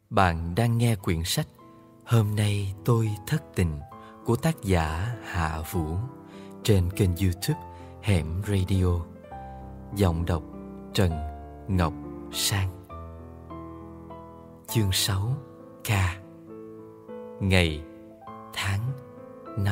Bạn đang nghe quyển sách Hôm nay tôi thất tình của tác giả Hạ Vũ trên kênh YouTube Hẻm Radio. Giọng đọc Trần Ngọc Sang. Chương 6. K. Ngày, tháng, năm.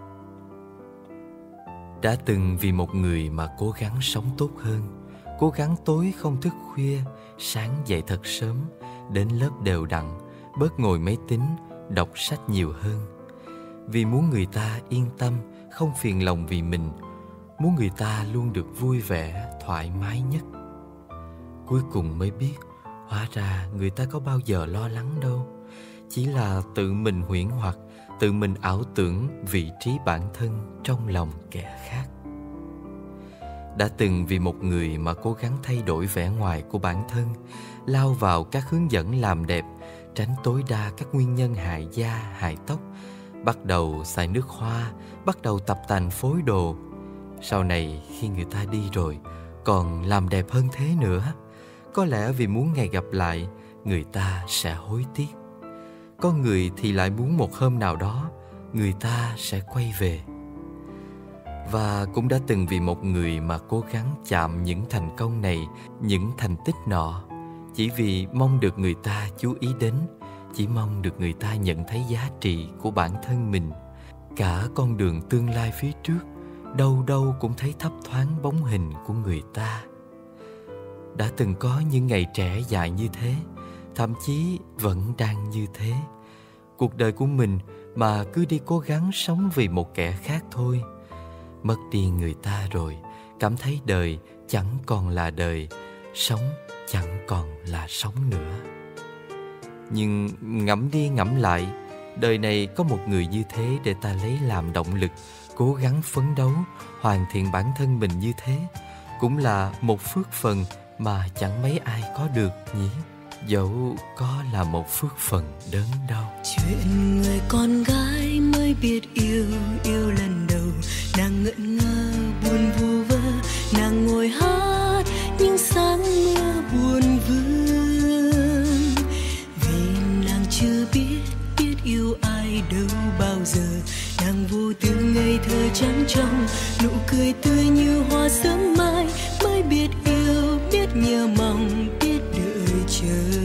Đã từng vì một người mà cố gắng sống tốt hơn, cố gắng tối không thức khuya, sáng dậy thật sớm, đến lớp đều đặn, bớt ngồi máy tính, đọc sách nhiều hơn. Vì muốn người ta yên tâm, không phiền lòng vì mình, muốn người ta luôn được vui vẻ, thoải mái nhất. Cuối cùng mới biết, hóa ra người ta có bao giờ lo lắng đâu. Chỉ là tự mình huyễn hoặc, tự mình ảo tưởng vị trí bản thân trong lòng kẻ khác. Đã từng vì một người mà cố gắng thay đổi vẻ ngoài của bản thân, lao vào các hướng dẫn làm đẹp, tránh tối đa các nguyên nhân hại da, hại tóc, bắt đầu xài nước hoa, bắt đầu tập tành phối đồ. Sau này khi người ta đi rồi, còn làm đẹp hơn thế nữa. Có lẽ vì muốn ngày gặp lại, người ta sẽ hối tiếc. Có người thì lại muốn một hôm nào đó, người ta sẽ quay về. Và cũng đã từng vì một người mà cố gắng chạm những thành công này, những thành tích nọ, chỉ vì mong được người ta chú ý đến, chỉ mong được người ta nhận thấy giá trị của bản thân mình. Cả con đường tương lai phía trước, đâu đâu cũng thấy thấp thoáng bóng hình của người ta. Đã từng có những ngày trẻ dài như thế, thậm chí vẫn đang như thế. Cuộc đời của mình mà cứ đi cố gắng sống vì một kẻ khác thôi. Mất đi người ta rồi, cảm thấy đời chẳng còn là đời, sống chẳng còn là sống nữa. Nhưng ngẫm đi ngẫm lại, đời này có một người như thế để ta lấy làm động lực, cố gắng phấn đấu, hoàn thiện bản thân mình như thế, cũng là một phước phần mà chẳng mấy ai có được nhỉ? Dẫu có là một phước phần đớn đau. Chuyện người con gái mới biết yêu, yêu lần đầu, nàng ngẩn ngơ buồn vu vơ, nàng ngồi hát những sáng mưa buồn vương. Vì nàng chưa biết yêu ai đâu bao giờ, nàng vô tư ngây thơ trắng trong, nụ cười tươi như hoa sớm mai, mới biết yêu, biết nhớ mong, biết đợi chờ.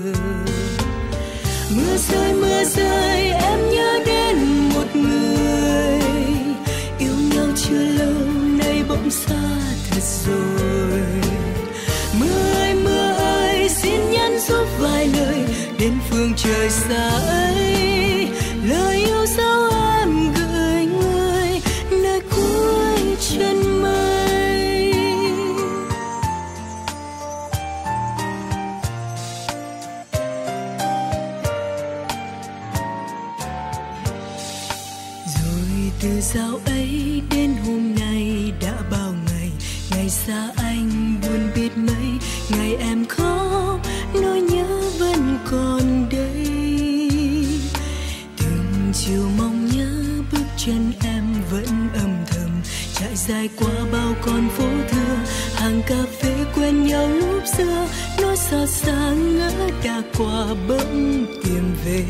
Mưa rơi em nhớ đến một người, yêu nhau chưa lâu nay bỗng xa thật rồi. Mưa ơi xin nhắn giúp vài lời đến phương trời xa ấy, lời yêu dấu em gửi người nơi cuối chân mây. Rồi từ dạo ấy đến hôm nay đã bao ngày, ngày xa anh buồn biết mấy, ngày em khóc nỗi nhớ vẫn còn đây. Từng chiều mong nhớ bước chân em vẫn âm thầm, chạy dài qua bao con phố thưa, hàng cà phê quen nhau lúc xưa, nỗi xót xa ngỡ đã qua bỗng tìm về.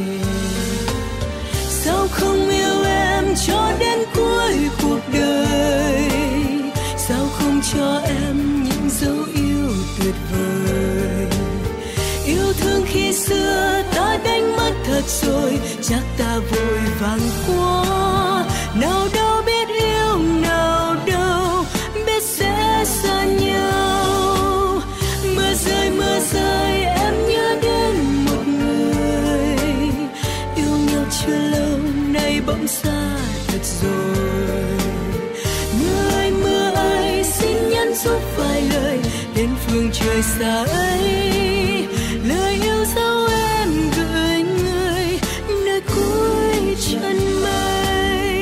Sao không yêu em cho đến cuối cuộc đời, sao không cho em những dấu yêu tuyệt vời. Yêu thương khi xưa ta đánh mất thật rồi, chắc ta vội vàng quá, nào đâu biết yêu, nào đâu biết sẽ xa nhau. Mưa rơi em nhớ đến một người, yêu nhau chưa lâu nay bỗng xa thật rồi. Mưa ơi xin nhắn giúp vài lời đến phương trời xa ấy, lời yêu dấu em gửi người nơi cuối chân mây.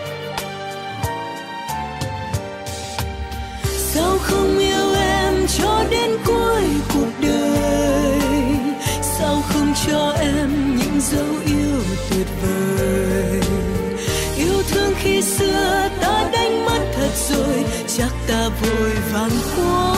Sao không yêu em cho vời. Yêu thương khi xưa ta đánh mất thật rồi, chắc ta vội vàng quá.